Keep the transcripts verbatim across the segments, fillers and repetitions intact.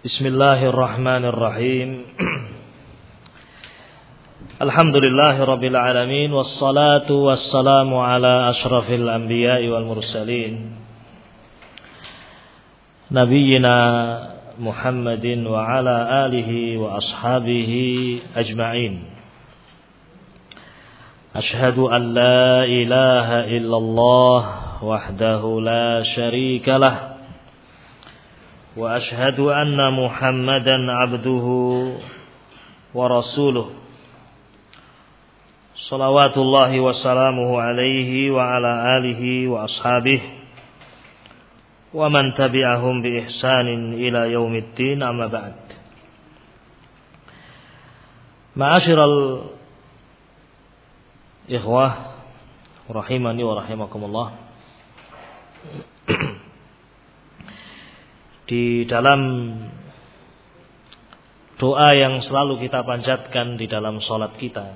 Bismillahirrahmanirrahim. Alhamdulillahirabbil alamin wassalatu wassalamu ala asyrafil anbiya'i wal mursalin nabiyyina Muhammadin wa ala alihi wa ashabihi ajma'in. Ashhadu an la ilaha illallah wahdahu la syarika lah wa ashhadu anna Muhammadan abduhu wa rasuluh. Salawatullahi wa salamuhu alaihi wa ala alihi wa ashabihi wa man tabi'ahum bi ihsanin ila yaumiddin, amma ba'd. Ma'asyiral ikhwah rahimani wa rahimakumullah. Di dalam doa yang selalu kita panjatkan di dalam salat kita,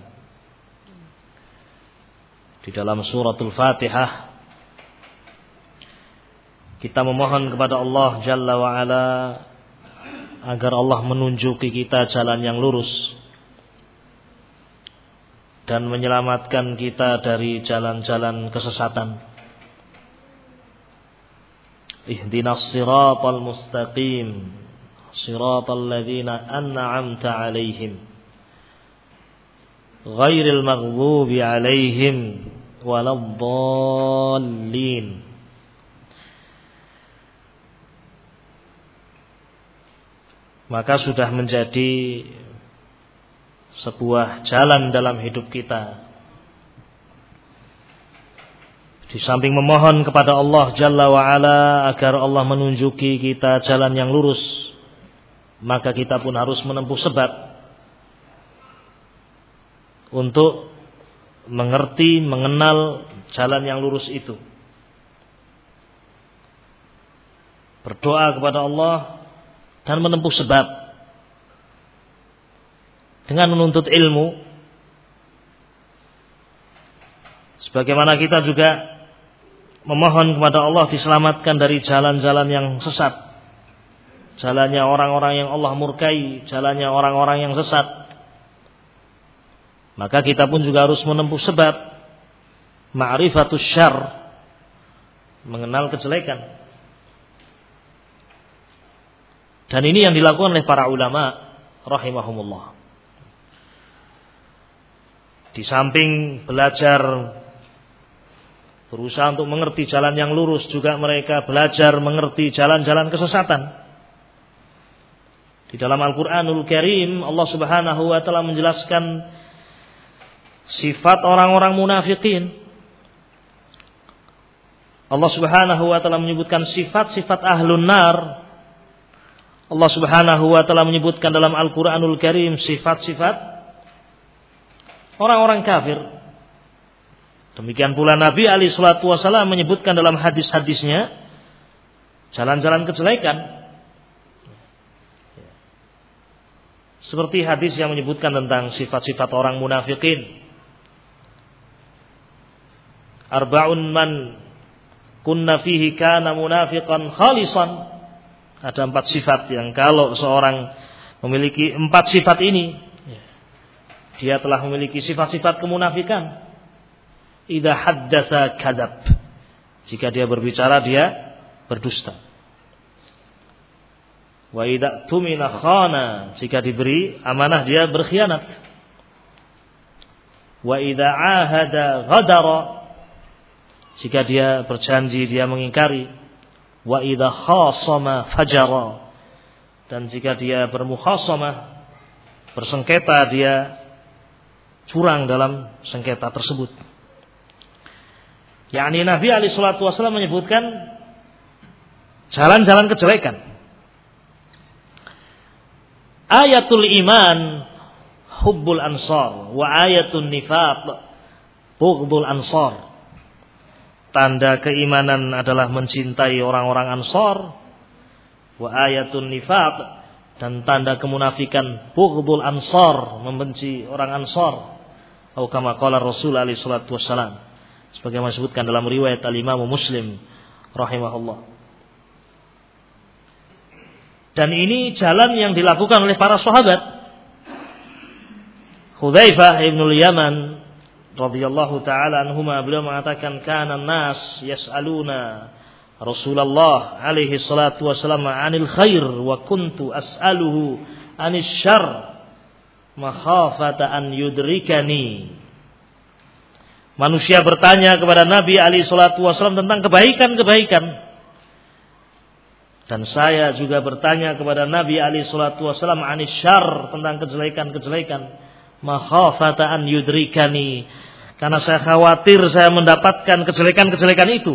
di dalam suratul Fatihah, kita memohon kepada Allah Jalla wa Ala agar Allah menunjuki kita jalan yang lurus dan menyelamatkan kita dari jalan-jalan kesesatan. Ihdinas siratal mustaqim, siratal ladzina an'amta 'alaihim, ghairil maghdubi 'alaihim waladdallin. Maka sudah menjadi sebuah jalan dalam hidup kita. Di samping memohon kepada Allah Jalla wa Ala agar Allah menunjuki kita jalan yang lurus, maka kita pun harus menempuh sebab untuk mengerti, mengenal jalan yang lurus itu. Berdoa kepada Allah dan menempuh sebab dengan menuntut ilmu, sebagaimana kita juga memohon kepada Allah diselamatkan dari jalan-jalan yang sesat, jalannya orang-orang yang Allah murkai, jalannya orang-orang yang sesat. Maka kita pun juga harus menempuh sebab ma'rifatus syarr, mengenal kejelekan. Dan ini yang dilakukan oleh para ulama rahimahumullah. Di samping belajar, berusaha untuk mengerti jalan yang lurus, juga mereka belajar mengerti jalan-jalan kesesatan. Di dalam Al-Quranul Karim Allah Subhanahu wa ta'ala menjelaskan sifat orang-orang munafikin. Allah Subhanahu wa ta'ala menyebutkan sifat-sifat ahlun nar. Allah Subhanahu wa ta'ala menyebutkan dalam Al-Quranul Karim sifat-sifat orang-orang kafir. Demikian pula Nabi alaihi salatu wasallam menyebutkan dalam hadis-hadisnya jalan-jalan kejelekan. Seperti hadis yang menyebutkan tentang sifat-sifat orang munafikin. Arba'un man kunna fihi kana munafiqan khalisan. Ada empat sifat yang kalau seorang memiliki empat sifat ini, dia telah memiliki sifat-sifat kemunafikan. Idza haddatsa kadzab. Jika dia berbicara dia berdusta. Wa idza tumina khana. Jika diberi amanah dia berkhianat. Wa idza ahada ghadara. Jika dia berjanji dia mengingkari. Wa idza khasama fajara. Dan jika dia bermukhasamah, bersengketa, dia curang dalam sengketa tersebut. yakni Nabi alaihi salatu wasallam menyebutkan jalan-jalan kejelekan. Ayatul iman hubbul ansar wa ayatun nifaq bughdul ansar. Tanda keimanan adalah mencintai orang-orang Ansar. Wa ayatun nifaq, dan tanda kemunafikan bughdul ansar, membenci orang Ansar. Atau kama qala Rasul alaihi salatu wassalam, sebagaimana disebutkan dalam riwayat Al-Imam Muslim rahimahullah. Dan ini jalan yang dilakukan oleh para sahabat. Hudzaifah ibnul Yaman radhiyallahu taala anhuma, beliau mengatakan kana nas yas'aluna Rasulullah alaihi salatu wasallam 'anil khair wa kuntu as'aluhu 'anis syarr makhafata an yudrikani. Manusia bertanya kepada Nabi alaihi salatu wasallam tentang kebaikan-kebaikan, dan saya juga bertanya kepada Nabi alaihi salatu wasallam 'anis syarr, tentang kejelekan-kejelekan, makhafata an yudrikani, karena saya khawatir saya mendapatkan kejelekan-kejelekan itu.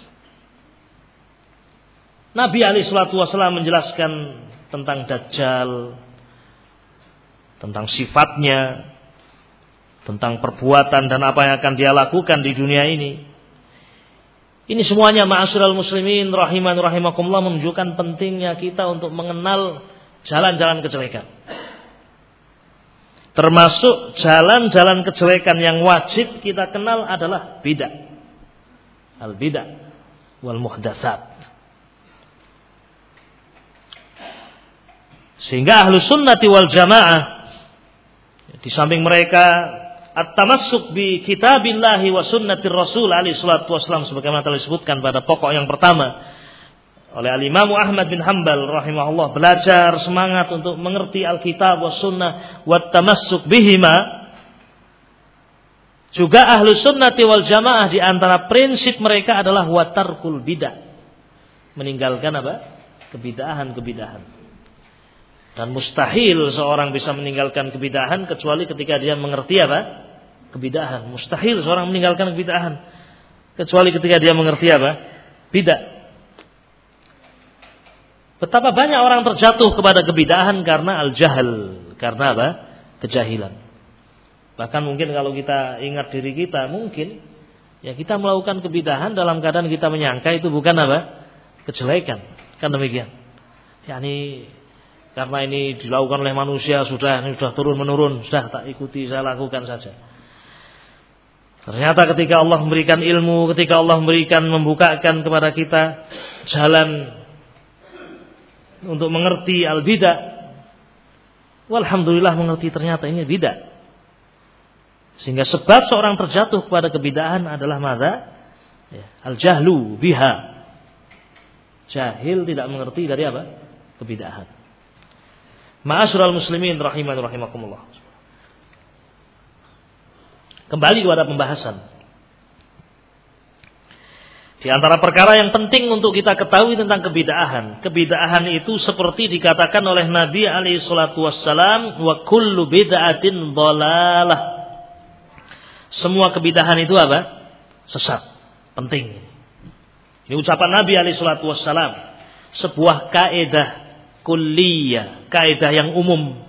Nabi alaihi salatu wasallam menjelaskan tentang Dajjal, tentang sifatnya, tentang perbuatan dan apa yang akan dia lakukan di dunia ini. Ini semuanya ma'asyiral muslimin rahiman rahimakumullah menunjukkan pentingnya kita untuk mengenal jalan-jalan kejelekan. Termasuk jalan-jalan kejelekan yang wajib kita kenal adalah bid'ah. Al-bid'ah wal muhdatsat. Sehingga ahlu sunnati wal jamaah, di samping mereka at-tamassuk bi kitabillahi wa sunnatir rasul alaihi salatu wasallam, sebagaimana telah disebutkan pada pokok yang pertama oleh al-Imam Ahmad bin Hanbal rahimahullah, belajar semangat untuk mengerti Alkitab wa sunnah wa tamassuk bihima. Juga ahlu sunnati wal jamaah di antara prinsip mereka adalah wa tarkul bidah, meninggalkan apa? Kebidahan-kebidahan. Dan mustahil seorang bisa meninggalkan kebidahan kecuali ketika dia mengerti apa? Kebidahan. Mustahil seorang meninggalkan kebidahan kecuali ketika dia mengerti apa? Bidah. Betapa banyak orang terjatuh kepada kebidahan karena al-jahl, karena apa? Kejahilan. Bahkan mungkin kalau kita ingat diri kita, mungkin ya kita melakukan kebidahan dalam keadaan kita menyangka itu bukan apa? Kejelekan. Kan demikian. Yani karena ini dilakukan oleh manusia, sudah ini sudah turun menurun, sudah tak ikuti, saya lakukan saja. Ternyata ketika Allah memberikan ilmu, ketika Allah memberikan membukakan kepada kita jalan untuk mengerti al-bidah, walhamdulillah mengerti ternyata ini bidah. Sehingga sebab seorang terjatuh kepada kebidahan adalah madza? Ya, al-jahlu biha. Jahil, tidak mengerti dari apa? Kebidahan. Ma'asyiral muslimin rahiman rahimakumullah. Kembali kepada pembahasan. Di antara perkara yang penting untuk kita ketahui tentang kebidahan. Kebidahan itu seperti dikatakan oleh Nabi alaihi salatu wassalam, wa kullu bid'atin dhalalah. Semua kebidahan itu apa? Sesat. Penting. Ini ucapan Nabi alaihi salatu wassalam, sebuah kaidah kulliyah, kaidah yang umum.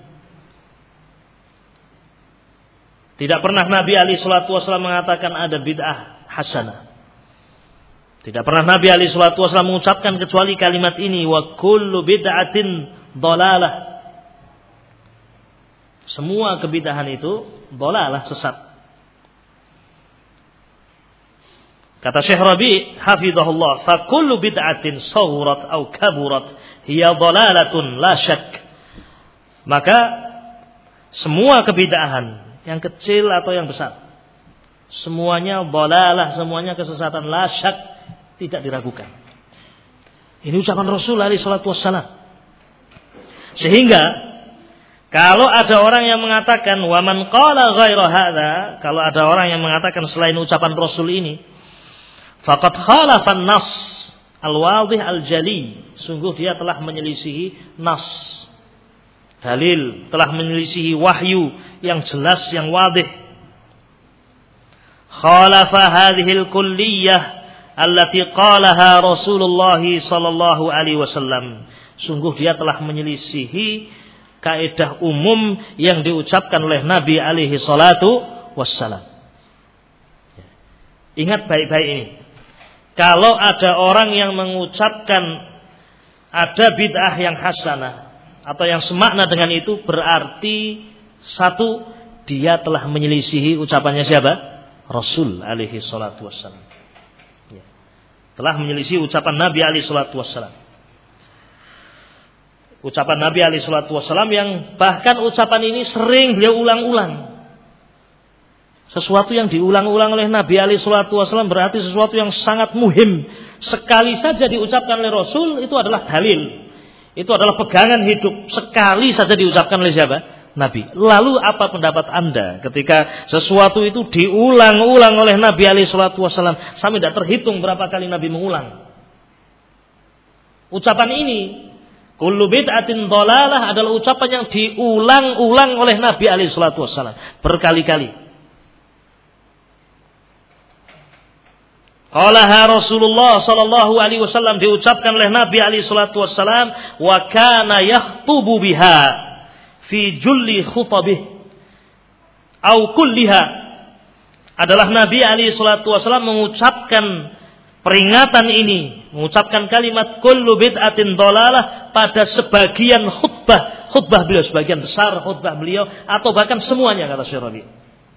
Tidak pernah Nabi alaihi salatu wasallam mengatakan ada bid'ah hasanah. Tidak pernah Nabi alaihi salatu wasallam mengucapkan kecuali kalimat ini, wa kullu bid'atin dhalalah. Semua kebidahan itu dhalalah, sesat. Kata Syekh Rabi' hafizahullah, fa kullu bid'atin sawrat au kaburat hiya dhalalatun la syak. Maka semua kebidahan, yang kecil atau yang besar, semuanya dhalalah, semuanya kesesatan, la syak, tidak diragukan. Ini ucapan Rasul alaihi salatu wassalam. Sehingga kalau ada orang yang mengatakan wa man qala ghaira hadza, kalau ada orang yang mengatakan selain ucapan Rasul ini, faqad khalafan nas al-wadih al-jali, sungguh dia telah menyelisihi nas, dalil, telah menyelisihi wahyu yang jelas, yang wadih. Khalafa hadhil kulliyah allati qalaha Rasulullah sallallahu alaihi wasallam, sungguh dia telah menyelisihi kaidah umum yang diucapkan oleh Nabi alaihi salatu wassalam. Ingat baik-baik ini. Kalau ada orang yang mengucapkan ada bid'ah yang hasanah atau yang semakna dengan itu, berarti satu, dia telah menyelisihi ucapannya siapa? Rasul alaihi salatu wassalam. Ya. Telah menyelisihi ucapan Nabi alaihi salatu wassalam. Ucapan Nabi alaihi salatu wasallam yang bahkan ucapan ini sering beliau ulang-ulang. Sesuatu yang diulang-ulang oleh Nabi alaihi salatu wasallam berarti sesuatu yang sangat muhim. Sekali saja diucapkan oleh Rasul itu adalah dalil. Itu adalah pegangan hidup. Sekali saja diucapkan oleh siapa? Nabi. Lalu apa pendapat Anda ketika sesuatu itu diulang-ulang oleh Nabi alaihi salatu wasallam sampai tidak terhitung berapa kali Nabi mengulang? Ucapan ini, kullu bid'atin dhalalah, adalah ucapan yang diulang-ulang oleh Nabi alaihi salatu wasallam berkali-kali. Qalaha Rasulullah sallallahu alaihi wasallam, diucapkan oleh Nabi alaihi salatu wasallam, wa kana yakhutubu biha fi julli khutabih au kulliha, adalah Nabi alaihi salatu wasallam mengucapkan peringatan ini, mengucapkan kalimat kullu bid'atin dhalalah pada sebagian khutbah, khutbah beliau, sebagian besar khutbah beliau, atau bahkan semuanya, kata Syekh Rabi'.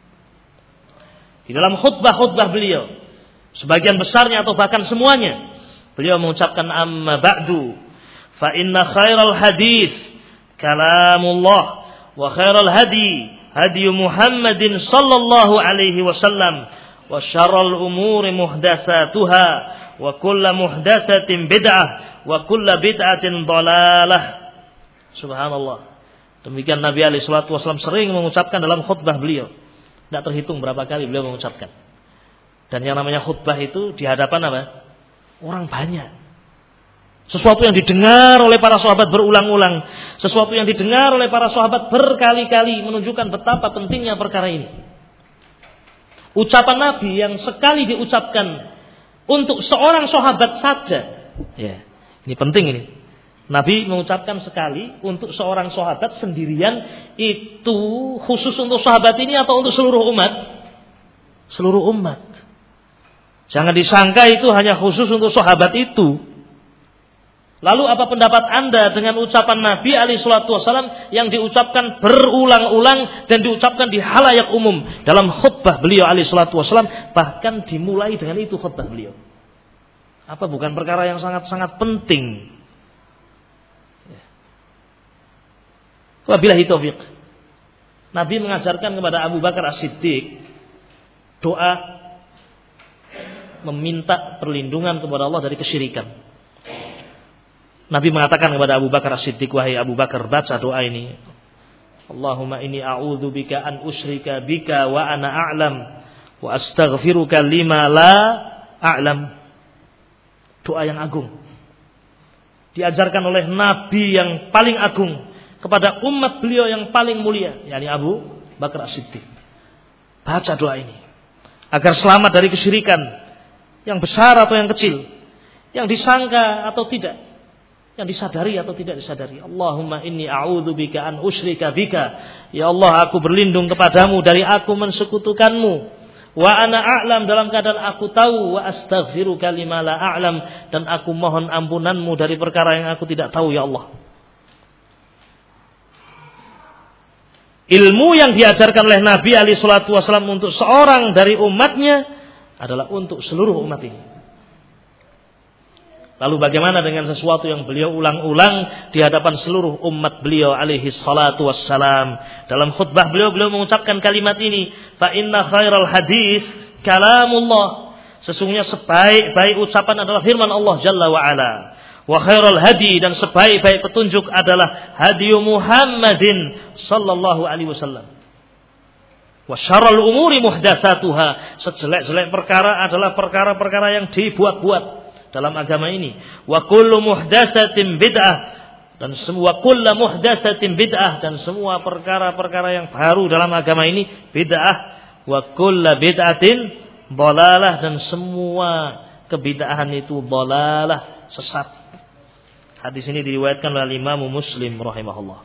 Di dalam khutbah-khutbah beliau, sebagian besarnya atau bahkan semuanya, beliau mengucapkan amma ba'du fa inna khairal hadits kalamullah wa khairal hadi hadi Muhammadin sallallahu alaihi wasallam wa syarrul umuri muhdatsatuha wa kullu muhdatsatin bid'ah wa kullu bid'atin dhalalah. Subhanallah. Demikian Nabi alaihi salatu wasallam sering mengucapkan dalam khutbah beliau. Tidak terhitung berapa kali beliau mengucapkan. Dan yang namanya khutbah itu di hadapan apa? Orang banyak. Sesuatu yang didengar oleh para sahabat berulang-ulang. Sesuatu yang didengar oleh para sahabat berkali-kali, menunjukkan betapa pentingnya perkara ini. Ucapan Nabi yang sekali diucapkan untuk seorang sahabat saja. Ya, ini penting ini. Nabi mengucapkan sekali untuk seorang sahabat sendirian, itu khusus untuk sahabat ini atau untuk seluruh umat? Seluruh umat. Jangan disangka itu hanya khusus untuk sahabat itu. Lalu apa pendapat Anda dengan ucapan Nabi alaihi salatu wasallam yang diucapkan berulang-ulang dan diucapkan di halayak umum dalam khutbah beliau alaihi salatu wasallam, bahkan dimulai dengan itu khutbah beliau? Apa bukan perkara yang sangat-sangat penting? Wabillahi taufiq. Nabi mengajarkan kepada Abu Bakar As-Siddiq doa meminta perlindungan kepada Allah dari kesyirikan. Nabi mengatakan kepada Abu Bakar As-Siddiq, wahai Abu Bakar, baca doa ini. Allahumma inni a'udzu bika an usyrika bika wa ana a'lam wa astaghfiruka lima la a'lam. Doa yang agung. Diajarkan oleh Nabi yang paling agung kepada umat beliau yang paling mulia, yakni Abu Bakar As-Siddiq. Baca doa ini agar selamat dari kesyirikan yang besar atau yang kecil, yang disangka atau tidak, yang disadari atau tidak disadari. Allahumma inni a'udzubika an usyrika bika. Ya Allah, aku berlindung kepadamu dari aku mensekutukanmu. Wa ana a'lam, dalam keadaan aku tahu. Wa astaghfiruka lima la a'lam, dan aku mohon ampunanmu dari perkara yang aku tidak tahu, ya Allah. Ilmu yang diajarkan oleh Nabi alaihi salatu wasallam untuk seorang dari umatnya adalah untuk seluruh umat ini. Lalu bagaimana dengan sesuatu yang beliau ulang-ulang di hadapan seluruh umat beliau alaihi salatu wassalam? Dalam khutbah beliau, beliau mengucapkan kalimat ini, fa inna khairal hadis kalamullah. Sesungguhnya sebaik-baik ucapan adalah firman Allah Jalla wa Ala. Wa khairal hadi, dan sebaik-baik petunjuk adalah hadi Muhammadin sallallahu alaihi wasallam. Wa syarrul umuri muhdatsatuha. Sejelek-jelek perkara adalah perkara-perkara yang dibuat-buat dalam agama ini. Wa kullu muhdatsatin bid'ah, dan semua kullu muhdatsatin bid'ah, dan semua perkara-perkara yang baru dalam agama ini bid'ah. Wa kullu bid'atin dhalalah, dan semua kebid'ahan itu dhalalah, sesat. Hadis ini diriwayatkan oleh Imam Muslim rahimahullah.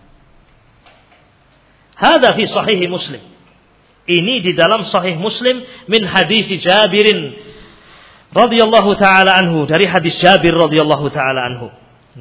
Hadza fi sahih Muslim. Ini di dalam sahih Muslim min hadis Jabirin radhiyallahu taala anhu, dari hadis Jabir radhiyallahu taala anhu.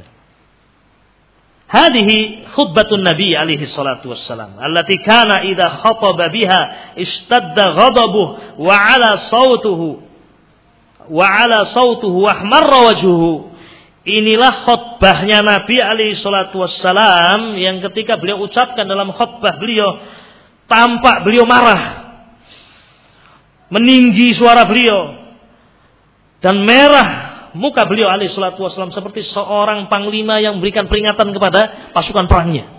Hadhihi khutbatun Nabi alaihi salatu wassalam allati kana idza khataba biha istadda ghadabuhu wa ala sautuhu wa ala sautuhu wa ahmarra wajhuhu. inilah khutbahnya Nabi alaihi salatu wassalam yang ketika beliau ucapkan dalam khutbah beliau, tampak beliau marah, meninggi suara beliau, dan merah muka beliau alaihi salatu wassalam seperti seorang panglima yang memberikan peringatan kepada pasukan perangnya.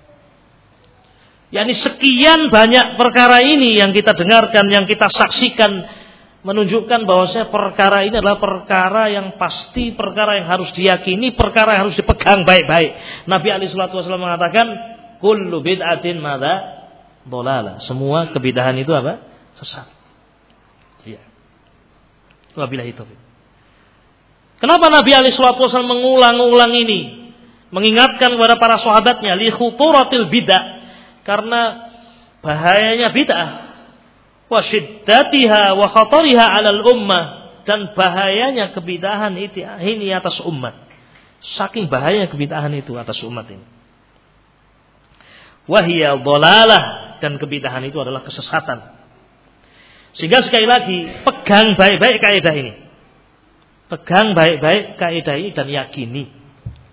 Yani sekian banyak perkara ini yang kita dengarkan, yang kita saksikan, menunjukkan bahwasanya perkara ini adalah perkara yang pasti, perkara yang harus diyakini, perkara yang harus dipegang baik-baik. Nabi alaihi salatu wasallam mengatakan, kullu bid'atin madza dhalalah. Semua kebidahan itu apa? Sesat. Iya. Wabillahi taufiq. Kenapa Nabi alaihi salatu wasallam mengulang-ulang ini? Mengingatkan kepada para sahabatnya li khuturatil bid'ah. Karena bahayanya bid'ah, wa syiddatiha wa khatariha 'alal ummah, dan bahayanya kebidahan ini atas umat. Saking bahayanya kebidahan itu atas umat ini. Wa hiya dhalalah, dan kebidahan itu adalah kesesatan. Sehingga sekali lagi pegang baik-baik kaidah ini. Pegang baik-baik kaidah ini dan yakini.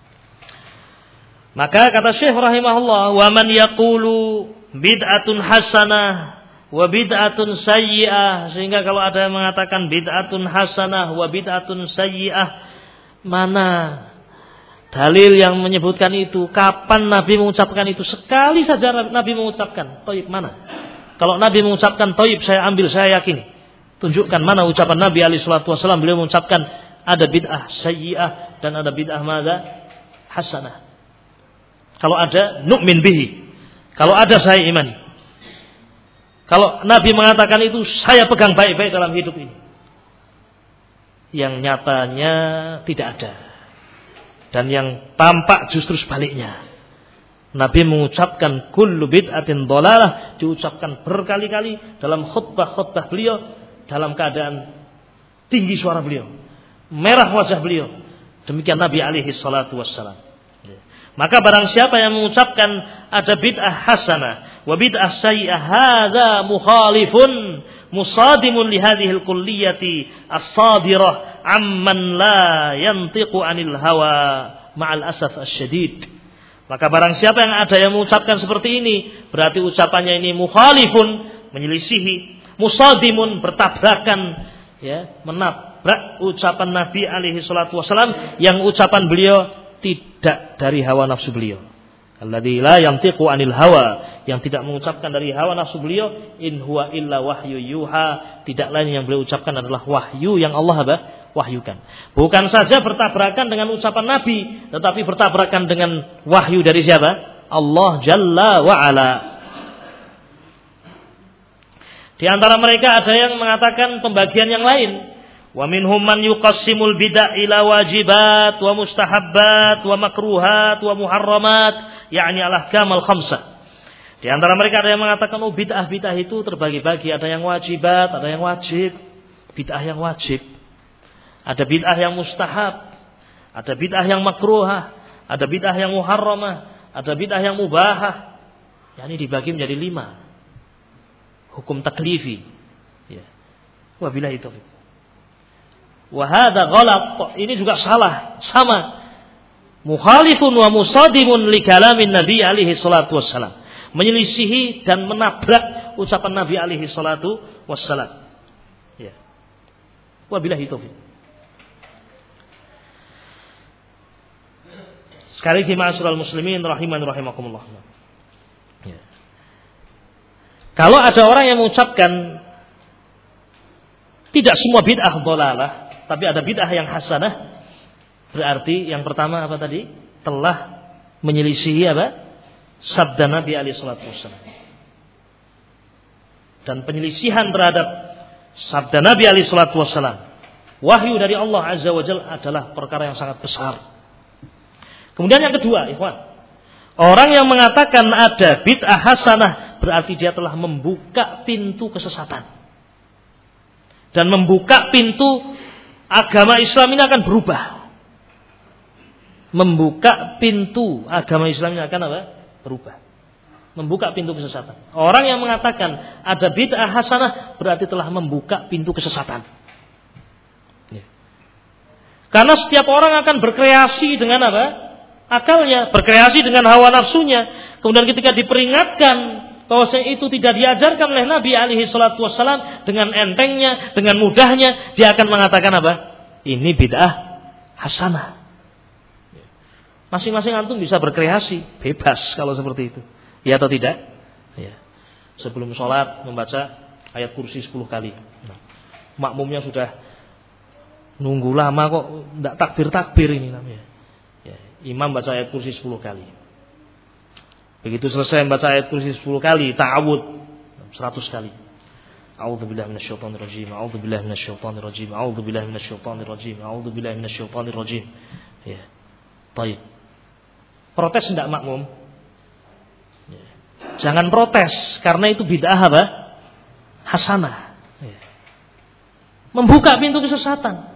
Maka kata Syekh rahimahullah, wa man yaqulu bid'atun hasanah wa bid'atun sayyi'ah, sehingga kalau ada yang mengatakan bid'atun hasanah wa bid'atun sayyi'ah, mana dalil yang menyebutkan itu? Kapan Nabi mengucapkan itu? Sekali saja Nabi mengucapkan. Thayyib mana? Kalau Nabi mengucapkan thayyib, saya ambil, saya yakini. Tunjukkan mana ucapan Nabi alaihi salatu wasallam beliau mengucapkan ada bid'ah sayyi'ah dan ada bid'ah madza hasanah. Kalau ada, nu'min bihi. Kalau ada, saya imani. Kalau Nabi mengatakan itu, saya pegang baik-baik dalam hidup ini. Yang nyatanya tidak ada. Dan yang tampak justru sebaliknya. Nabi mengucapkan kullu bid'atin dhalalah, diucapkan berkali-kali dalam khutbah-khutbah beliau, dalam keadaan tinggi suara beliau, merah wajah beliau. Demikian Nabi alaihi salatu wassalam. Maka barang siapa yang mengucapkan ada bid'ah hasanah wa bid'ah sayyi'ah, hadza mukhalifun musadimun li hadhihi al-kulliyati as-sadirah amman la yantiqu 'anil hawa ma'al asaf asy-syadid. Maka barang siapa yang ada yang mengucapkan seperti ini, berarti ucapannya ini mukhalifun, menyelisihi, musadimun, bertabrakan, ya, menabrak ucapan Nabi alaihi salatu wasallam yang ucapan beliau tidak dari hawa nafsu beliau. Alladzi la yantiqu 'anil hawa, yang tidak mengucapkan dari hawa nafsu beliau, in huwa illa wahyu yuha, tidak lain yang beliau ucapkan adalah wahyu yang Allah apa? Wahyukan. Bukan saja bertabrakan dengan ucapan Nabi, tetapi bertabrakan dengan wahyu dari siapa? Allah Jalla wa Ala. Di antara mereka ada yang mengatakan pembagian yang lain. Wa minhum man yuqassimul bid'ah ila wajibat wa mustahabbat wa makruhat wa muharramat, yakni al-ahkam al-khamsah. Di antara mereka ada yang mengatakan oh bid'ah-bid'ah itu terbagi-bagi, ada yang wajibat, ada yang wajib, bid'ah yang wajib. Ada bid'ah yang mustahab, ada bid'ah yang makruhah, ada bid'ah yang muharramah, ada bid'ah yang mubahah. Yani dibagi menjadi lima. Hukum taklifi. Ya. Wabillahi taufiq. Wa hadza ghalat, ini juga salah, sama. Mukhalifun wa musadimun li kalamin Nabi alaihi salatu wassalam. Menyelisihi dan menabrak ucapan Nabi alaihi salatu wassalam. Ya. Wabillahi taufiq. Sekali lagi ma'asyiral muslimin rahiman rahimakumullah. Ya. Kalau ada orang yang mengucapkan tidak semua bid'ah dhalalah, tapi ada bid'ah yang hasanah, berarti yang pertama apa tadi? Telah menyelisihi apa? Sabda Nabi alaihi salatu wasallam. Dan penyelisihan terhadap sabda Nabi alaihi salatu wasallam, wahyu dari Allah azza wa jalla, adalah perkara yang sangat besar. Kemudian yang kedua, ikhwan, orang yang mengatakan ada bid'ah hasanah, berarti dia telah membuka pintu kesesatan. Dan membuka pintu agama Islam ini akan berubah. Membuka pintu agama Islam ini akan apa? Berubah. Membuka pintu kesesatan. Orang yang mengatakan ada bid'ah hasanah berarti telah membuka pintu kesesatan. Karena setiap orang akan berkreasi dengan apa? Akalnya, berkreasi dengan hawa nafsunya. Kemudian ketika diperingatkan bahwasanya itu tidak diajarkan oleh Nabi alaihi salatu wassalam, dengan entengnya, dengan mudahnya dia akan mengatakan apa? Ini bid'ah hasanah. Masing-masing antum bisa berkreasi, bebas kalau seperti itu. Ya atau tidak? Ya. Sebelum sholat membaca ayat kursi sepuluh kali. Nah, makmumnya sudah nunggu lama kok tidak takbir-takbir ini namanya. Ya, imam baca ayat kursi sepuluh kali. Begitu selesai membaca ayat kursi sepuluh kali, ta'awud seratus kali. A'udzubillahi minasyaitonir rajim. A'udzubillahi minasyaitonir rajim. A'udzubillahi minasyaitonir rajim. A'udzubillahi minasyaitonir rajim. Ya. Baik. Protes enggak makmum? Ya. Jangan protes karena itu bid'ah apa? Hasanah. Ya. Membuka pintu kesesatan.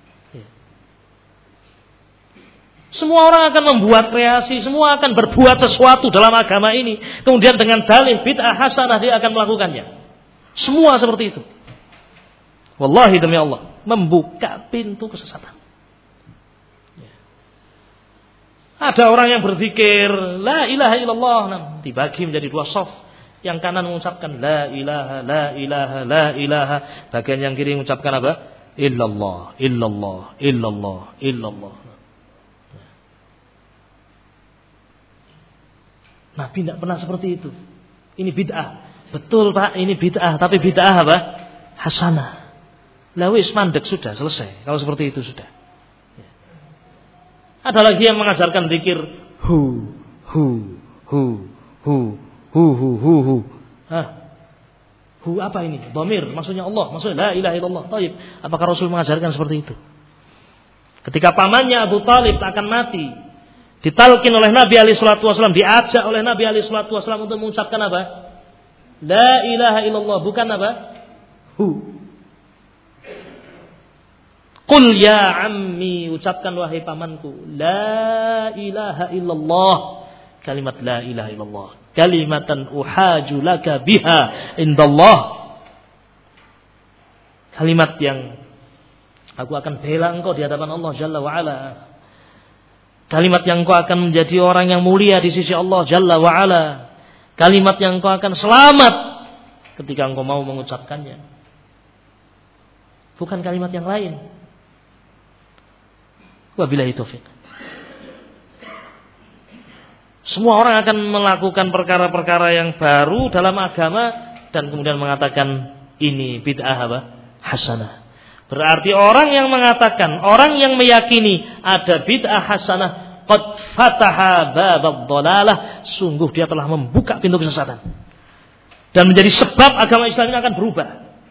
Semua orang akan membuat kreasi, semua akan berbuat sesuatu dalam agama ini. Kemudian dengan dalil bid'ah hasanah dia akan melakukannya. Semua seperti itu. Wallahi demi Allah, membuka pintu kesesatan. Ya. Ada orang yang berzikir la ilaha illallah, nah, dibagi menjadi dua shaf. Yang kanan mengucapkan la ilaha, la ilaha, la ilaha. Bagian yang kiri mengucapkan apa? Illallah, illallah, illallah, illallah. Nabi tidak pernah seperti itu. Ini bid'ah. Betul Pak, ini bid'ah. Tapi bid'ah apa? Hasanah. Lawis mandek sudah, selesai. Kalau seperti itu sudah. Ya. Ada lagi yang mengajarkan zikir hu, hu, hu, hu, hu, hu, hu, hu. Hah? Hu apa ini? Dhamir, maksudnya Allah. Maksudnya la ilaha illallah. Taib. Apakah Rasul mengajarkan seperti itu? Ketika pamannya Abu Talib akan mati, ditalkin oleh Nabi alaihi salatu wasallam, diajak oleh Nabi alaihi salatu wasallam untuk mengucapkan apa? La ilaha illallah, bukan apa? Hu. Qul ya ammi, ucapkan wahai pamanku, la ilaha illallah. Kalimat la ilaha illallah, kalimatan uhaju laka biha indallah. Kalimat yang aku akan bela engkau di hadapan Allah Jalla wa Ala. Kalimat yang kau akan menjadi orang yang mulia di sisi Allah Jalla wa Ala. Kalimat yang kau akan selamat ketika engkau mau mengucapkannya. Bukan kalimat yang lain. Wabillahi taufik. Semua orang akan melakukan perkara-perkara yang baru dalam agama dan kemudian mengatakan ini bid'ah apa? Hasanah. Berarti orang yang mengatakan, orang yang meyakini ada bid'ah hasanah, qad fataha babad dhalalah, sungguh dia telah membuka pintu kesesatan. Dan menjadi sebab agama Islam ini akan berubah.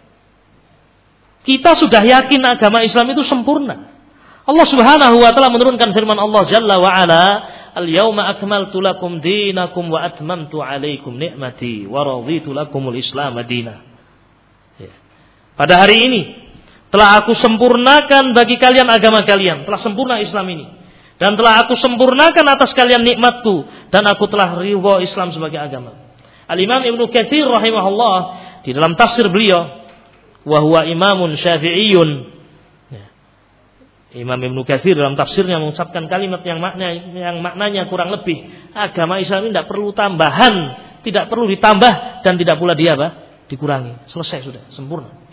Kita sudah yakin agama Islam itu sempurna. Allah Subhanahu wa taala menurunkan firman Allah Jalla wa Ala, "Al-yauma akmaltu lakum dinakum wa atmamtu 'alaikum ni'mati wa raditu lakumul Islam madina." Ya. Pada hari ini telah aku sempurnakan bagi kalian agama kalian. Telah sempurna Islam ini. Dan telah aku sempurnakan atas kalian nikmatku. Dan aku telah ridha Islam sebagai agama. Al-Imam Ibnu Katsir rahimahullah, di dalam tafsir beliau, wa huwa imamun syafi'iyun. Ya. Imam Ibnu Katsir dalam tafsirnya mengucapkan kalimat yang makna, yang maknanya kurang lebih, agama Islam ini tidak perlu tambahan, tidak perlu ditambah, dan tidak pula dia apa? Dikurangi. Selesai sudah, sempurna.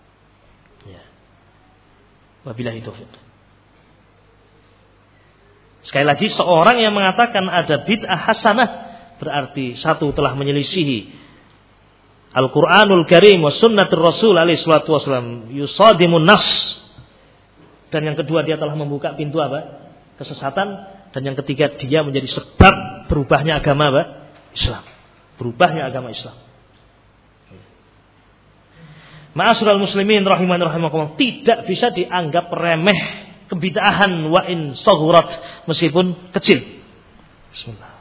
Wabillahi taufiq. Sekali lagi, seorang yang mengatakan ada bid'ah hasanah berarti satu telah menyelisihi Al-Qur'anul Karim wa sunnatur Rasul alaihi salatu wasallam, yusadimun nas. Dan yang kedua dia telah membuka pintu apa? Kesesatan. Dan yang ketiga dia menjadi sebab berubahnya agama apa? Islam. Berubahnya agama Islam. Ma'asyiral muslimin rahiman rahimakumullah, tidak bisa dianggap remeh kebid'ahan wa in saghurat, meskipun kecil. Bismillah.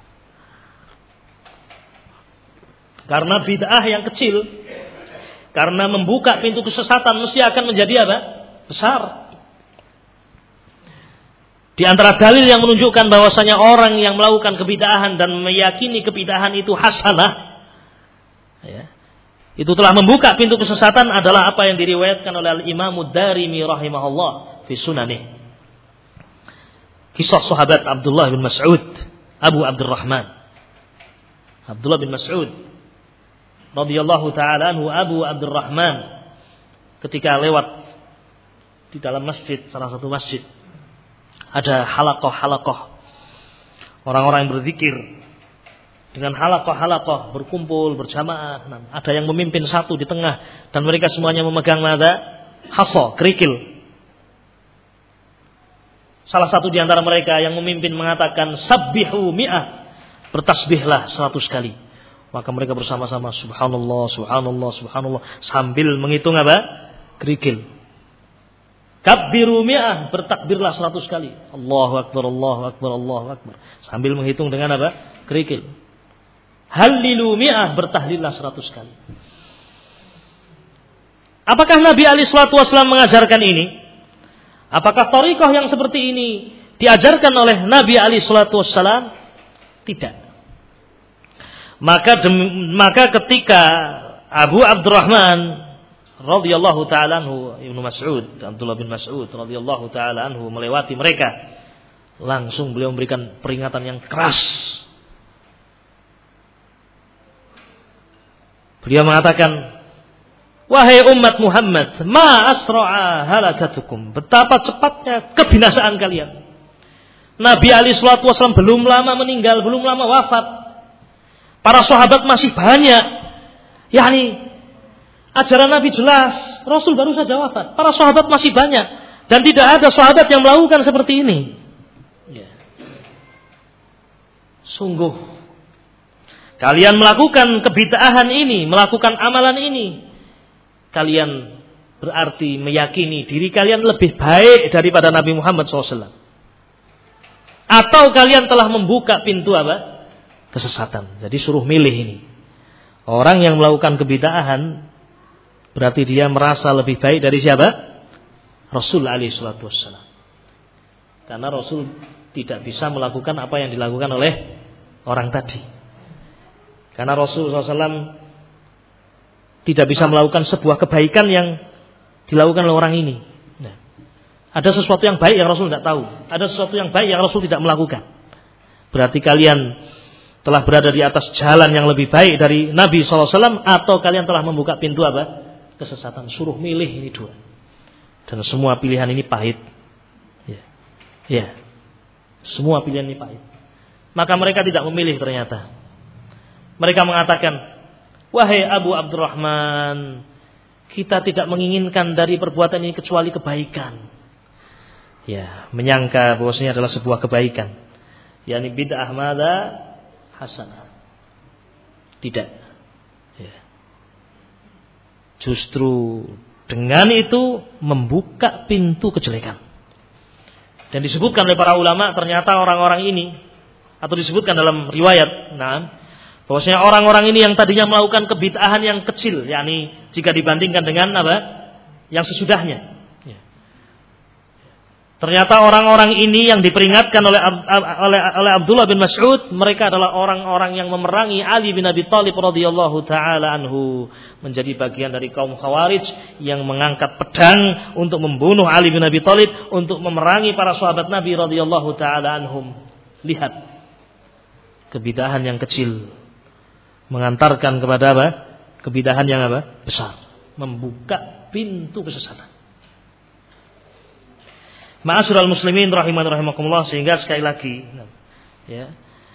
Karena bid'ah yang kecil, karena membuka pintu kesesatan, mesti akan menjadi apa? Besar. Di antara dalil yang menunjukkan bahwasanya orang yang melakukan kebid'ahan dan meyakini kebid'ahan itu hasanah, ya, itu telah membuka pintu kesesatan adalah apa yang diriwayatkan oleh Al-Imam Ad-Darimi rahimahullah fi Sunanih. kisah sahabat Abdullah bin Mas'ud, Abu Abdurrahman. Abdullah bin Mas'ud radhiyallahu taala anhu, Abu Abdurrahman, ketika lewat di dalam masjid, salah satu masjid, ada halaqah-halaqah orang-orang yang berzikir dengan halaqah-halaqah, berkumpul berjamaah. Nah, ada yang memimpin satu di tengah dan mereka semuanya memegang nada hasa, kerikil. Salah satu di antara mereka yang memimpin mengatakan sabbihu mi'ah, bertasbihlah seratus kali. Maka mereka bersama-sama subhanallah, subhanallah, subhanallah sambil menghitung apa? Kerikil. Kabbiru mi'ah, bertakbirlah seratus kali. Allahu akbar, Allahu akbar, Allahu akbar. Sambil menghitung dengan apa? Kerikil. Hallilu mi'ah, bertahlillah seratus kali. Apakah Nabi alaihi salatu wasallam mengajarkan ini? Apakah thariqah yang seperti ini diajarkan oleh Nabi alaihi salatu wasallam? Tidak. Maka dem, maka ketika Abu Abdurrahman radhiyallahu taala anhu, Ibnu Mas'ud, Abdullah bin Mas'ud radhiyallahu taala anhu melewati mereka, langsung beliau memberikan peringatan yang keras. Beliau mengatakan, wahai umat Muhammad, ma asra'a halakatukum, betapa cepatnya kebinasaan kalian. Nabi alaihi salatu wasallam belum lama meninggal, belum lama wafat. Para sahabat masih banyak. yakni ajaran Nabi jelas, Rasul baru saja wafat. Para sahabat masih banyak dan tidak ada sahabat yang melakukan seperti ini. Ya. Sungguh kalian melakukan kebid'ahan ini, melakukan amalan ini, kalian berarti meyakini diri kalian lebih baik daripada Nabi Muhammad shallallahu alaihi wasallam. Atau kalian telah membuka pintu apa? Kesesatan. Jadi suruh milih ini. Orang yang melakukan kebid'ahan berarti dia merasa lebih baik dari siapa? Rasul alaihi salatu wassalam. Karena Rasul tidak bisa melakukan apa yang dilakukan oleh orang tadi. Karena Rasul shallallahu alaihi wasallam tidak bisa melakukan sebuah kebaikan yang dilakukan oleh orang ini. Nah, ada sesuatu yang baik yang Rasul tidak tahu. Ada sesuatu yang baik yang Rasul tidak melakukan. Berarti kalian telah berada di atas jalan yang lebih baik dari Nabi shallallahu alaihi wasallam, atau kalian telah membuka pintu apa? Kesesatan. Suruh milih ini dua. Dan semua pilihan ini pahit. Ya. Ya. Semua pilihan ini pahit. Maka mereka tidak memilih ternyata. Mereka mengatakan, wahai Abu Abdurrahman, kita tidak menginginkan dari perbuatan ini kecuali kebaikan. Ya, menyangka bahwasanya adalah sebuah kebaikan. Yani bid'ah mada hasanah. Tidak. Ya. Justru dengan itu membuka pintu kejelekan. Dan disebutkan oleh para ulama, ternyata orang-orang ini, atau disebutkan dalam riwayat, nah, bahwasanya orang-orang ini yang tadinya melakukan kebid'ahan yang kecil, yakni jika dibandingkan dengan apa? Yang sesudahnya. Ya. Ternyata orang-orang ini yang diperingatkan oleh oleh oleh Abdullah bin Mas'ud, mereka adalah orang-orang yang memerangi Ali bin Abi Thalib radhiyallahu taala anhu, menjadi bagian dari kaum Khawarij yang mengangkat pedang untuk membunuh Ali bin Abi Thalib, untuk memerangi para sahabat Nabi radhiyallahu taala anhum. Lihat kebid'ahan yang kecil mengantarkan kepada apa? Kebid'ahan yang apa? Besar. Membuka pintu kesesatan. Ma'asyiral muslimin rahiman rahimakumullah, sehingga sekali lagi ya,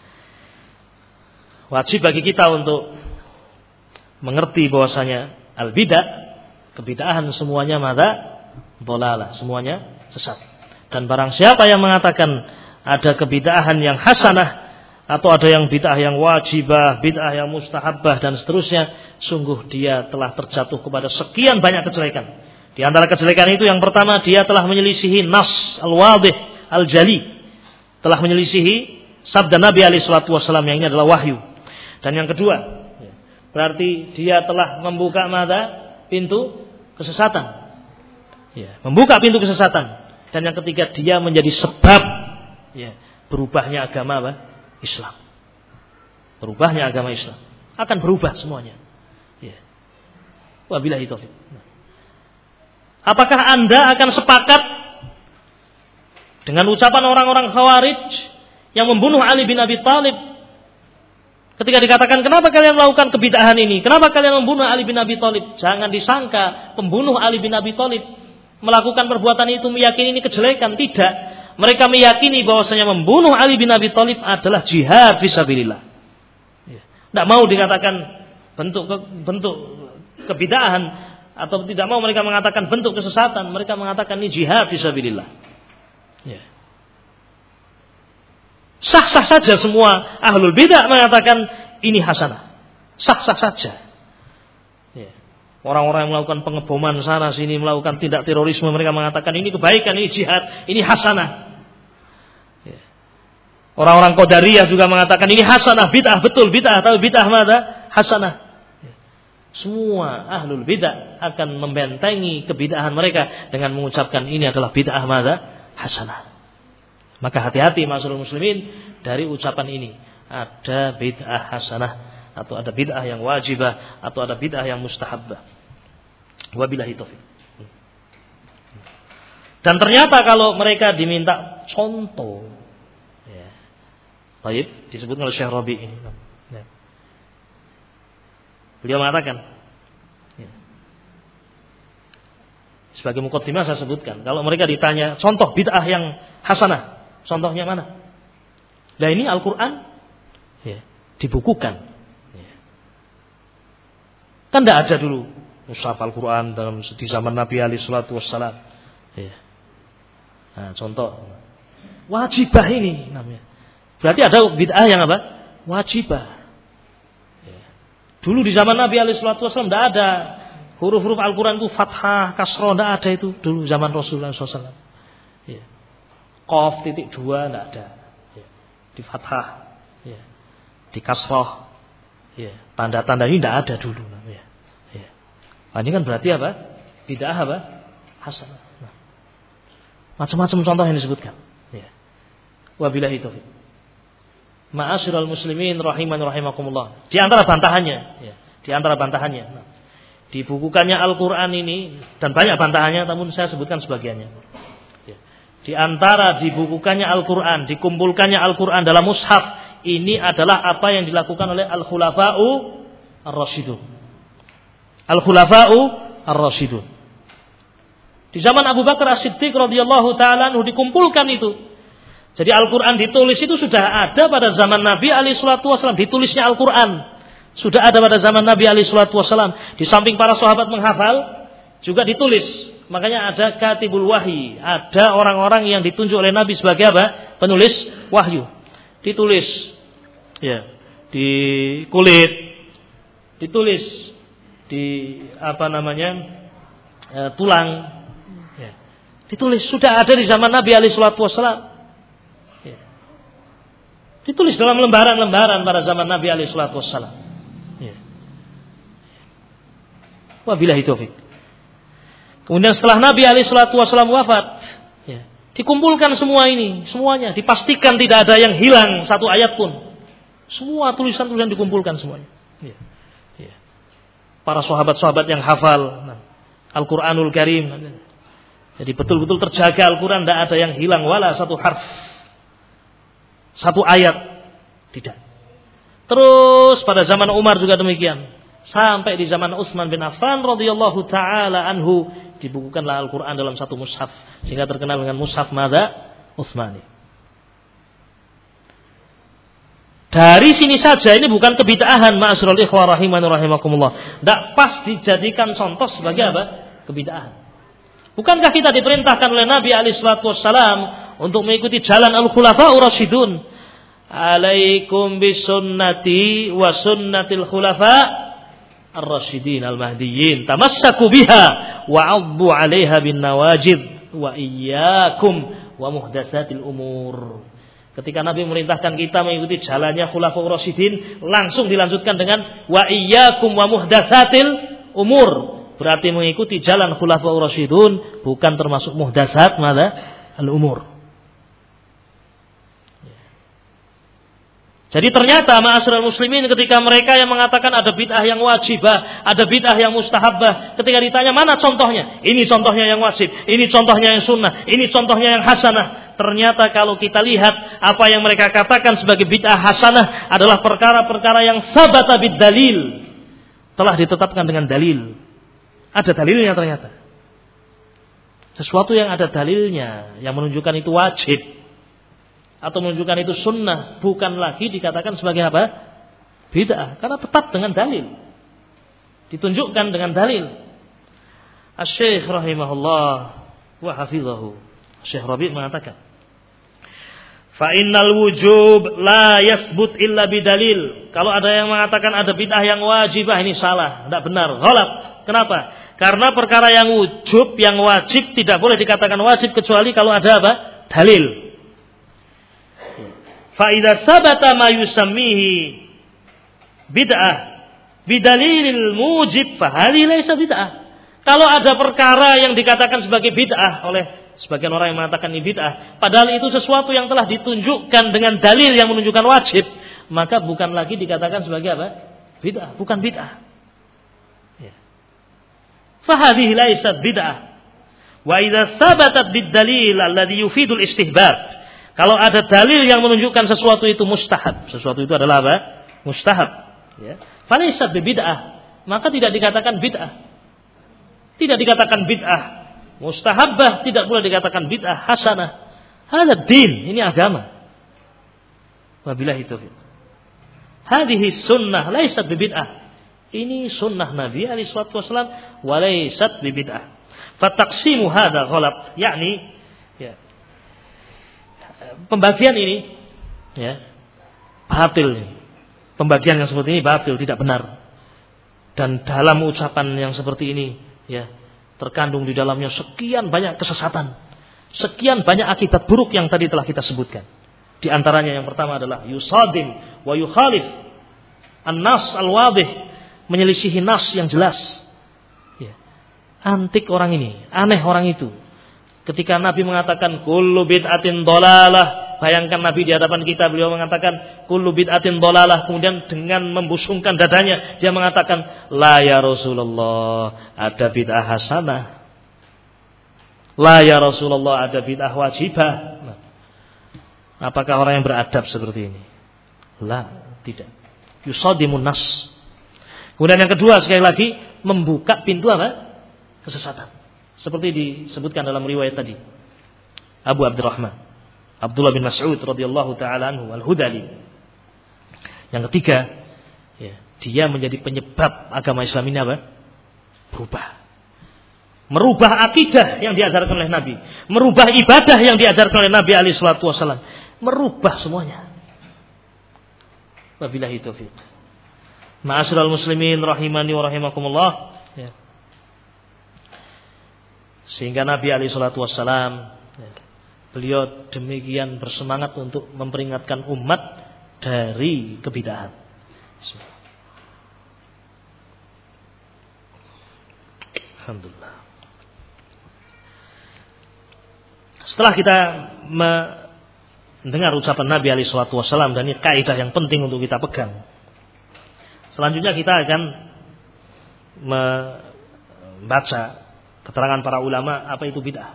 wajib bagi kita untuk mengerti bahwasanya al-bid'ah, kebid'ahan semuanya madza? Dhalalah, semuanya sesat. Dan barang siapa yang mengatakan ada kebid'ahan yang hasanah, atau ada yang bid'ah yang wajibah, bid'ah yang mustahabbah dan seterusnya, sungguh dia telah terjatuh kepada sekian banyak kejelekan. Di antara kejelekan itu yang pertama, dia telah menyelisihi nas al-wadih al-jali, telah menyelisihi sabda Nabi alaihi salatu wasallam yang ini adalah wahyu. Dan yang kedua, berarti dia telah membuka mata pintu kesesatan. Ya, membuka pintu kesesatan. Dan yang ketiga, dia menjadi sebab ya, berubahnya agama apa? Islam. Berubahnya agama Islam. Akan berubah semuanya. Ya. Wabillahi taufiq. Apakah Anda akan sepakat Dengan ucapan orang-orang Khawarij yang membunuh Ali bin Abi Thalib. Ketika dikatakan, kenapa kalian melakukan kebid'ahan ini? Kenapa kalian membunuh Ali bin Abi Thalib? Jangan disangka pembunuh Ali bin Abi Thalib melakukan perbuatan itu meyakini ini kejelekan. Tidak. Mereka meyakini bahwasanya membunuh Ali bin Abi Thalib adalah jihad fisabilillah. Tidak mau dikatakan bentuk bentuk kebid'ahan, atau tidak mau mereka mengatakan bentuk kesesatan. Mereka mengatakan ini jihad fisabilillah. Ya. Sah-sah saja semua ahlul bid'ah mengatakan ini hasanah. Sah-sah saja. Ya. Orang-orang yang melakukan pengeboman sana sini, melakukan tindak terorisme, mereka mengatakan ini kebaikan, ini jihad, ini hasanah. Ya. Orang-orang Qadariyah juga mengatakan ini hasanah, bid'ah betul, bid'ah, tapi bid'ah mana? Hasanah. Ya. Semua ahlul bid'ah akan membentengi kebid'ahan mereka dengan mengucapkan ini adalah bid'ah mana? Hasanah. Maka hati-hati ma'asyiral muslimin dari ucapan ini. Ada bid'ah hasanah, atau ada bid'ah yang wajibah, atau ada bid'ah yang mustahabbah. Wabillahi taufiq. Dan ternyata kalau mereka diminta contoh, ya. Baik, disebutkan oleh Syekh Rabi ini. Ya. Beliau mengatakan, ya. Sebagai muqaddimah saya sebutkan, kalau mereka ditanya contoh bid'ah yang hasanah, contohnya mana? Nah ini Al-Quran ya, dibukukan. Ya. Kan tidak ada dulu mushaf Al-Quran dalam di zaman Nabi alaihi salatu wassalam. Ya. Nah, contoh wajibah ini namanya. Berarti ada bid'ah yang apa? Wajibah. Ya. Dulu di zaman Nabi alaihi salatu wassalam tidak ada huruf-huruf Al-Quran itu fathah, kasroh, tidak ada itu dulu zaman Rasulullah shallallahu alaihi wasallam. Ya. Qaf titik dua tidak ada, ya. Di fathah, ya. Di kasroh, ya. Tanda-tanda ini tidak ada dulu, ya. Ya. Nah, ini kan berarti apa? Bid'ah apa? Hasanah. Nah. Macam-macam contoh yang disebutkan. Ya. Wabillahi taufiq. Ma'asyiral muslimin rahiman rahimakumullah. Di antara bantahannya, ya. Di antara bantahannya. Nah. Dibukukannya Al-Quran ini dan banyak bantahannya, namun saya sebutkan sebagiannya. Di antara dibukukannya Al-Quran, dikumpulkannya Al-Quran dalam mushaf, ini adalah apa yang dilakukan oleh Al-Khulafa'u Ar-Rasyidun. Al-Khulafa'u Ar-Rasyidun. Di zaman Abu Bakar As-Siddiq radhiyallahu ta'ala anhu dikumpulkan itu. Jadi Al-Quran ditulis itu sudah ada pada zaman Nabi alaihi salatu wasallam. Ditulisnya Al-Quran sudah ada pada zaman Nabi alaihi salatu wasallam. Di samping para sahabat menghafal, juga ditulis. Makanya ada katibul wahyi, ada orang-orang yang ditunjuk oleh Nabi sebagai apa? Penulis wahyu. Ditulis, ya, di kulit, ditulis di apa namanya e, tulang, ya. Ditulis sudah ada di zaman Nabi alaihi salatu wasallam. Ya. Ditulis dalam lembaran-lembaran pada zaman Nabi alaihi salatu wasallam. Ya. Wabillahi taufiq. Kemudian setelah Nabi alaihi salatu wasallam wafat, ya, dikumpulkan semua ini, semuanya, dipastikan tidak ada yang hilang satu ayat pun. Semua tulisan-tulisan dikumpulkan semuanya. Ya, ya. Para sahabat-sahabat yang hafal nah, Al-Quranul Karim, jadi betul-betul terjaga Al-Quran, tidak ada yang hilang wala satu harf, satu ayat, tidak. Terus pada zaman Umar juga demikian. Sampai di zaman Utsman bin Affan radhiyallahu taala anhu dibukukanlah Al-Quran dalam satu mushaf sehingga terkenal dengan mushaf Madza Utsmani. Dari sini saja ini bukan kebid'ahan ma'asyiral ikhwah rahimani rahimakumullah. Tidak pas dijadikan contoh sebagai apa? Kebid'ahan. Bukankah kita diperintahkan oleh Nabi alaihi salatu wassalam untuk mengikuti jalan al-khulafa'ur rasyidun? Alaikum bisunnati wa sunnatil khulafa' ar-rasyidin al-mahdiyyin tamassaku biha wa 'addu 'alaiha bin nawajid wa iyyakum wa muhdatsatil umur. Ketika Nabi memerintahkan kita mengikuti jalannya khulafaur rasyidin, langsung dilanjutkan dengan wa iyyakum wa muhdatsatil umur. Berarti mengikuti jalan khulafaur rasyidun bukan termasuk muhdatsat mana? Al-umur. Jadi ternyata ma'asyiral muslimin ketika mereka yang mengatakan ada bid'ah yang wajibah, ada bid'ah yang mustahabbah, ketika ditanya mana contohnya? Ini contohnya yang wajib, ini contohnya yang sunnah, ini contohnya yang hasanah. ternyata kalau kita lihat apa yang mereka katakan sebagai bid'ah hasanah adalah perkara-perkara yang sabata bid dalil, telah ditetapkan dengan dalil. Ada dalilnya ternyata. Sesuatu yang ada dalilnya, yang menunjukkan itu wajib atau menunjukkan itu sunnah, bukan lagi dikatakan sebagai apa? Bid'ah, karena tetap dengan dalil, ditunjukkan dengan dalil. Asy-Syaikh rahimahullah wa hafizahu, Syekh Rabi' mengatakan, fa innal wujub la yasbut illa bidalil. Kalau ada yang mengatakan ada bid'ah yang wajibah, ini salah, tidak benar, ghalat. Kenapa? Karena perkara yang wujub, yang wajib tidak boleh dikatakan wajib kecuali kalau ada apa? Dalil. Fa idza sabata ma yusammihi bid'ah bidalilil mujib fa hadhihi laysa bid'ah. Kalau ada perkara yang dikatakan sebagai bid'ah oleh sebagian orang yang mengatakan ini bid'ah, padahal itu sesuatu yang telah ditunjukkan dengan dalil yang menunjukkan wajib, maka bukan lagi dikatakan sebagai apa? Bid'ah, bukan bid'ah. Ya. Fa hadhihi laysat bid'ah. Wa idza sabatat bid-dalil alladhi yufidul istihbab. Kalau ada dalil yang menunjukkan sesuatu itu mustahab, sesuatu itu adalah apa? Mustahab, ya. Fa laysat bid'ah, maka tidak dikatakan bid'ah. Tidak dikatakan bid'ah mustahabbah, tidak pula dikatakan bid'ah hasanah. Hada din, ini agama. Wabillahi taufiq. Hadhihi sunnah laysat bid'ah. Ini sunnah Nabi alaihi salatu wasallam wa laysat bid'ah. Fataqsimu hadha ghalat, yakni ya. Pembagian ini ya batil. Pembagian yang seperti ini batil, tidak benar. Dan dalam ucapan yang seperti ini ya, terkandung di dalamnya sekian banyak kesesatan, sekian banyak akibat buruk yang tadi telah kita sebutkan. Di antaranya yang pertama adalah yusadim wa yukhalif an-nas al-wadih, menyelisihi nas yang jelas. Ya. Antik orang ini, aneh orang itu. Ketika Nabi mengatakan kullu bid'atin dhalalah, bayangkan Nabi di hadapan kita, beliau mengatakan kullu bid'atin dhalalah, kemudian dengan membusungkan dadanya dia mengatakan la ya Rasulullah ada bid'ah hasanah, la ya Rasulullah ada bid'ah wajibah. Nah, apakah orang yang beradab seperti ini? La, tidak. Yusadimun nas. Kemudian yang kedua, sekali lagi membuka pintu apa? Kesesatan. Seperti disebutkan dalam riwayat tadi, Abu Abdurrahman Abdullah bin Mas'ud radhiyallahu taala anhu al-Hudali. Yang ketiga, ya, dia menjadi penyebab agama Islam ini apa? Berubah. Merubah akidah yang diajarkan oleh Nabi, merubah ibadah yang diajarkan oleh Nabi alaihi salatu wasallam, merubah semuanya. Wabillahi taufiq. Ma'asyiral muslimin rahimani wa rahimakumullah, ya. Sehingga Nabi alaihi salatu wassalam, beliau demikian bersemangat untuk memperingatkan umat dari kebid'ahan. Alhamdulillah. Setelah kita mendengar ucapan Nabi alaihi salatu wassalam, dan ini kaidah yang penting untuk kita pegang, selanjutnya kita akan membaca keterangan para ulama apa itu bid'ah.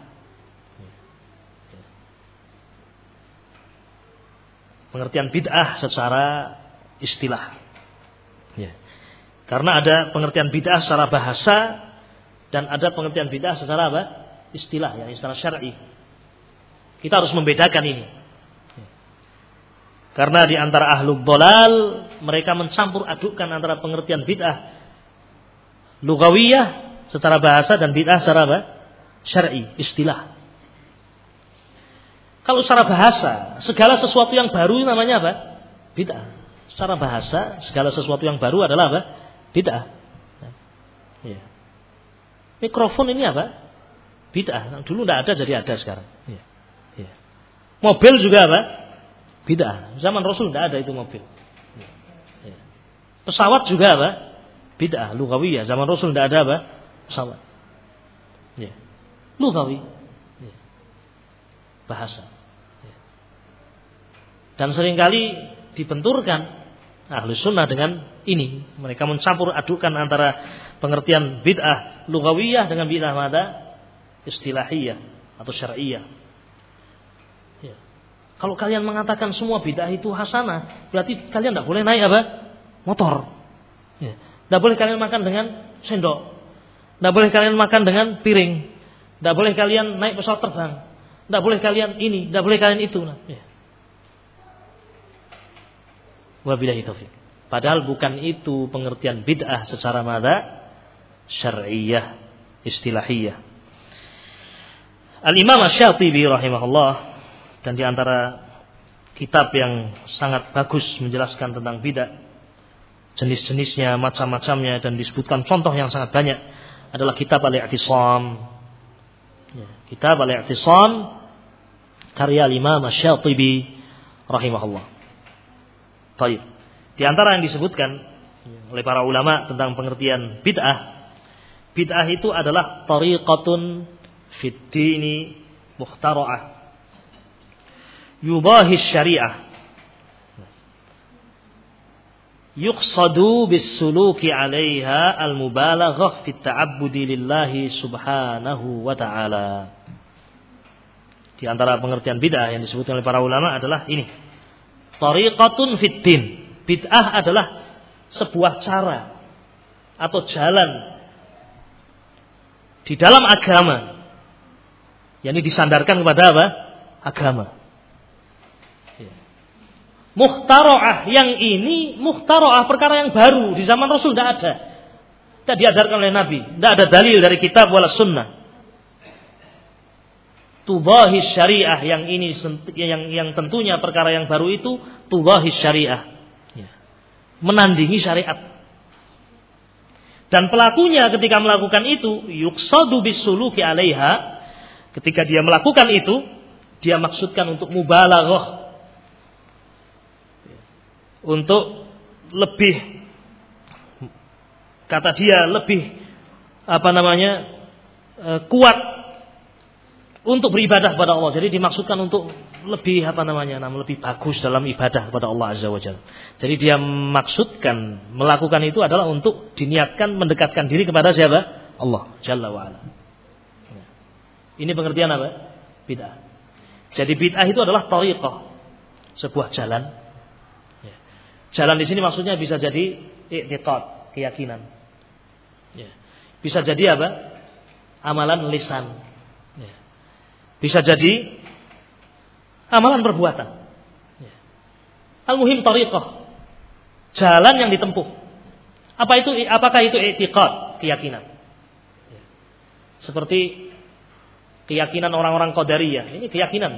Pengertian bid'ah secara istilah. Ya. Karena ada pengertian bid'ah secara bahasa dan ada pengertian bid'ah secara apa? Istilah, ya, istilah syar'i. Kita harus membedakan ini. Karena di antara ahlul dhalal mereka mencampur adukkan antara pengertian bid'ah lugawiyah secara bahasa dan bid'ah secara apa? Syar'i, istilah. Kalau secara bahasa, segala sesuatu yang baru namanya apa? Bid'ah. Secara bahasa, segala sesuatu yang baru adalah apa? Bid'ah. Ya. Mikrofon ini apa? Bid'ah. Dulu tidak ada, jadi ada sekarang. Ya. Ya. Mobil juga apa? Bid'ah. Zaman Rasul tidak ada itu mobil. Ya. Pesawat juga apa? Bid'ah. Lugawiyah. Zaman Rasul tidak ada apa? Pesawat. Ya. Lughawi. Ya. Bahasa. Ya. Dan seringkali dibenturkan ahli sunnah dengan ini. Mereka mencampur adukan antara pengertian bid'ah lughawiyah dengan bid'ah mada? Istilahiyah atau syar'iyah. Kalau kalian mengatakan semua bid'ah itu hasanah, berarti kalian tidak boleh naik apa? Motor. Ya. Tidak boleh kalian makan dengan sendok. Tidak boleh kalian makan dengan piring. Tidak boleh kalian naik pesawat terbang. Tidak boleh kalian ini, tidak boleh kalian itu. Ya. Wabillahi taufik. Padahal bukan itu pengertian bid'ah secara mada syar'iyyah, istilahiyah. Al-Imam Asy-Syatibi rahimahullah, dan di antara kitab yang sangat bagus menjelaskan tentang bid'ah, jenis-jenisnya, macam-macamnya, dan disebutkan contoh yang sangat banyak, adalah kitab Al-I'tisam. Ya, kitab Al-I'tisam karya Imam Asy-Syatibi rahimahullah. Baik. Di antara yang disebutkan oleh para ulama tentang pengertian bid'ah, bid'ah itu adalah tariqatun fid dini mukhtara'ah yubahi syariah yuqsadu bis suluki 'alaiha al mubalaghah fit ta'abbudi lillahi subhanahu wa ta'ala. Di antara pengertian bid'ah yang disebutkan oleh para ulama adalah ini. Tariqatun fid din. Bid'ah adalah sebuah cara atau jalan di dalam agama yang disandarkan kepada apa? Agama. Mukhtara'ah, yang ini mukhtara'ah, perkara yang baru, di zaman Rasul tidak ada, tidak diajarkan oleh Nabi, tidak ada dalil dari kitab wala sunnah. Tubahi syariah, yang ini yang yang tentunya perkara yang baru itu tubahi syariah, menandingi syariat. Dan pelakunya ketika melakukan itu yuqsadu bisuluki 'alaiha, ketika dia melakukan itu dia maksudkan untuk mubalaghah, untuk lebih, kata dia lebih apa namanya kuat untuk beribadah kepada Allah. Jadi dimaksudkan untuk lebih apa namanya, lebih bagus dalam ibadah kepada Allah Azza wa Jalla. Jadi dia maksudkan melakukan itu adalah untuk diniatkan mendekatkan diri kepada siapa? Allah Jalla wa Ala. Ini pengertian apa? Bid'ah. Jadi bid'ah itu adalah thariqah, sebuah jalan. Jalan di sini maksudnya bisa jadi i'tiqad, keyakinan. Ya. Bisa jadi apa? Amalan lisan. Ya. Bisa jadi amalan perbuatan. Ya. Al-muhim tariqah, jalan yang ditempuh. Apa itu? Apakah itu i'tiqad, keyakinan? Ya. Seperti keyakinan orang-orang Qadariyah, ini keyakinan.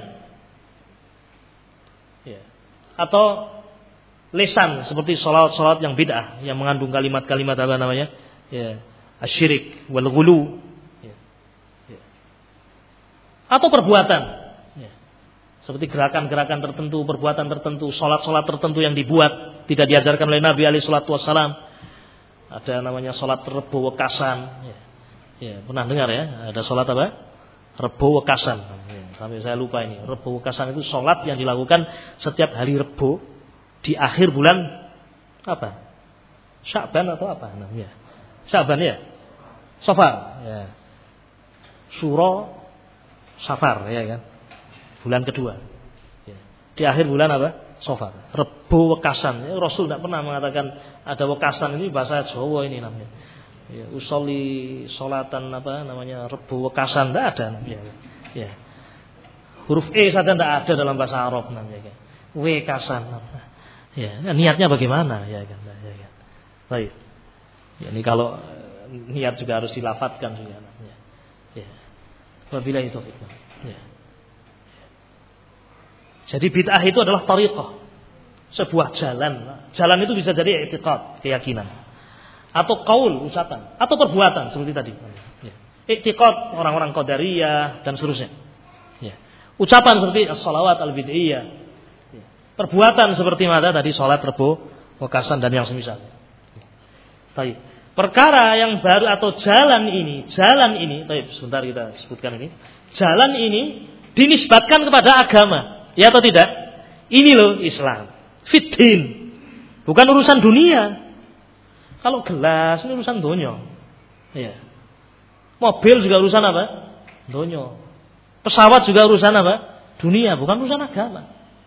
Ya. Atau lisan seperti salat-salat yang bid'ah, yang mengandung kalimat-kalimat apa namanya? Ya, asyirik wal ghulu. Ya. Ya. Atau perbuatan. Ya. Seperti gerakan-gerakan tertentu, perbuatan tertentu, salat-salat tertentu yang dibuat tidak diajarkan oleh Nabi alaihi salatu wasallam. Ada namanya salat Rebo Wekasan. Ya. Ya, pernah dengar ya? Ada salat apa? Rebo Wekasan. Ya, sampai saya lupa ini. Rebo Wekasan itu salat yang dilakukan setiap hari Rebo di akhir bulan apa? Sya'ban atau apa namanya? Sya'ban ya? Safar ya. Syura Safar ya kan? Bulan kedua. Ya. Di akhir bulan apa? Safar. Rebo Wekasan. Ya, Rasul tidak pernah mengatakan ada Wekasan, ini bahasa Jawa ini namanya. Ya, usolli salatan apa namanya? Rebo Wekasan tidak ada namanya. Ya. Huruf E saja tidak ada dalam bahasa Arab namanya. Wekasan. Ya, niatnya bagaimana ya kan? Ya, ya. Baik. Ya, ini kalau niat juga harus dilafatkan juga. Ya. Ya. Wabillahi taufik. Ya. Jadi bid'ah itu adalah tariqah, sebuah jalan. Jalan itu bisa jadi i'tiqad, keyakinan, atau qaul, ucapan, atau perbuatan seperti tadi. Ya. I'tiqad orang-orang Qadariyah dan seterusnya. Ya. Ucapan seperti as-shalawat al-bid'iyah. Perbuatan seperti mana tadi, salat Rebo Wekasan dan yang semisal. Baik. Perkara yang baru atau jalan ini, jalan ini, baik, sebentar kita sebutkan ini. Jalan ini dinisbatkan kepada agama, ya atau tidak? Ini loh Islam. Fitin. Bukan urusan dunia. Kalau gelas ini urusan dunia. Ya. Mobil juga urusan apa? Dunia. Pesawat juga urusan apa? Dunia, bukan urusan agama.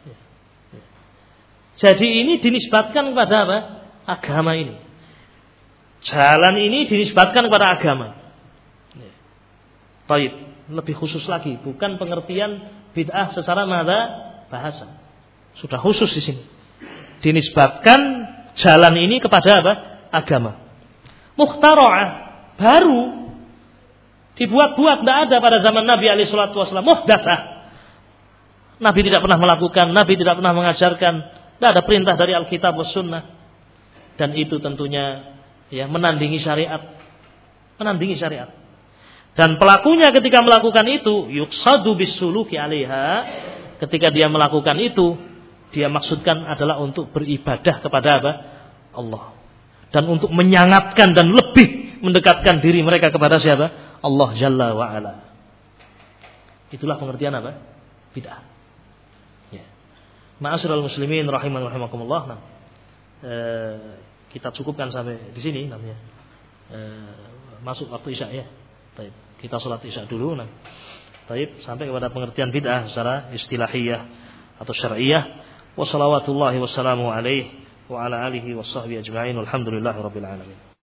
Jadi ini dinisbatkan kepada apa? Agama ini. Jalan ini dinisbatkan kepada agama. Baik, lebih khusus lagi, bukan pengertian bid'ah secara mada bahasa. Sudah khusus di sini. Dinisbatkan jalan ini kepada apa? Agama. Mukhtara'ah, baru dibuat-buat, tidak ada pada zaman Nabi alaihi salatu wasallam. Muhdatsah. Nabi tidak pernah melakukan, Nabi tidak pernah mengajarkan, tidak ada perintah dari Alkitab was sunnah. Dan itu tentunya ya menandingi syariat. Menandingi syariat. Dan pelakunya ketika melakukan itu yuqsadu bisuluki 'alaiha, ketika dia melakukan itu dia maksudkan adalah untuk beribadah kepada apa? Allah. Dan untuk menyangatkan dan lebih mendekatkan diri mereka kepada siapa? Allah Jalla wa Ala. Itulah pengertian apa? Bid'ah. Ya. Ma'asyiral muslimin rahiman rahimakumullah. Nah, e, kita cukupkan sampai di sini namanya. E, masuk waktu Isya ya. Baik, kita salat Isya dulu. Nah. Baik, sampai kepada pengertian bid'ah secara istilahiyah atau syar'iyyah. Wa salawatullahi wassalamu alaihi wa ala alihi washabbihi ajma'in. Walhamdulillahirabbil alamin.